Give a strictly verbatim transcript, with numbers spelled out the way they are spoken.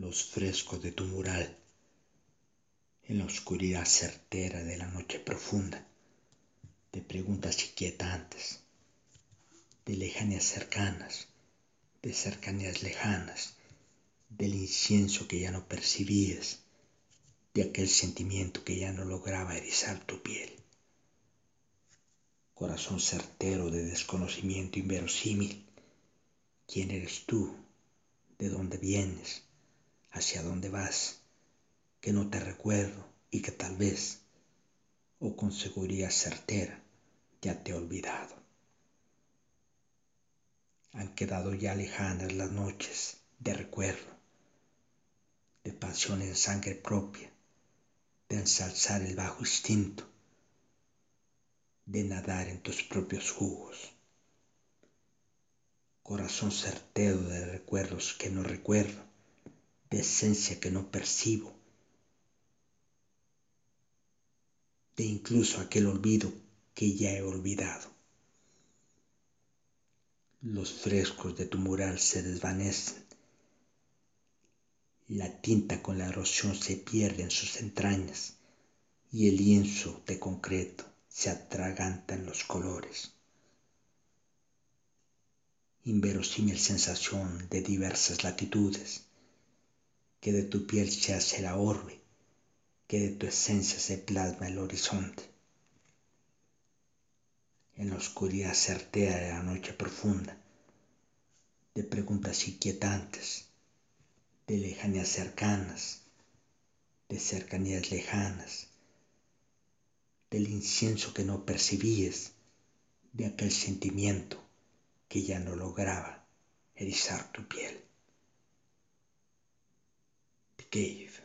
los frescos de tu mural, en la oscuridad certera de la noche profunda, de preguntas inquietantes, de lejanías cercanas, de cercanías lejanas, del incienso que ya no percibías, de aquel sentimiento que ya no lograba erizar tu piel. Corazón certero de desconocimiento inverosímil, ¿quién eres tú? ¿De dónde vienes? ¿Hacia dónde vas? Que no te recuerdo y que tal vez, o con seguridad certera, ya te he olvidado. Han quedado ya lejanas las noches de recuerdo, de pasión en sangre propia, de ensalzar el bajo instinto, de nadar en tus propios jugos. Corazón certero de recuerdos que no recuerdo, de esencia que no percibo, de incluso aquel olvido que ya he olvidado. Los frescos de tu mural se desvanecen, la tinta con la erosión se pierde en sus entrañas y el lienzo de concreto se atraganta en los colores. Inverosímil sensación de diversas latitudes, que de tu piel se hace la orbe, que de tu esencia se plasma el horizonte. En la oscuridad certera de la noche profunda, de preguntas inquietantes, de lejanías cercanas, de cercanías lejanas, del incienso que no percibías, de aquel sentimiento que ya no lograba erizar tu piel. The Cave.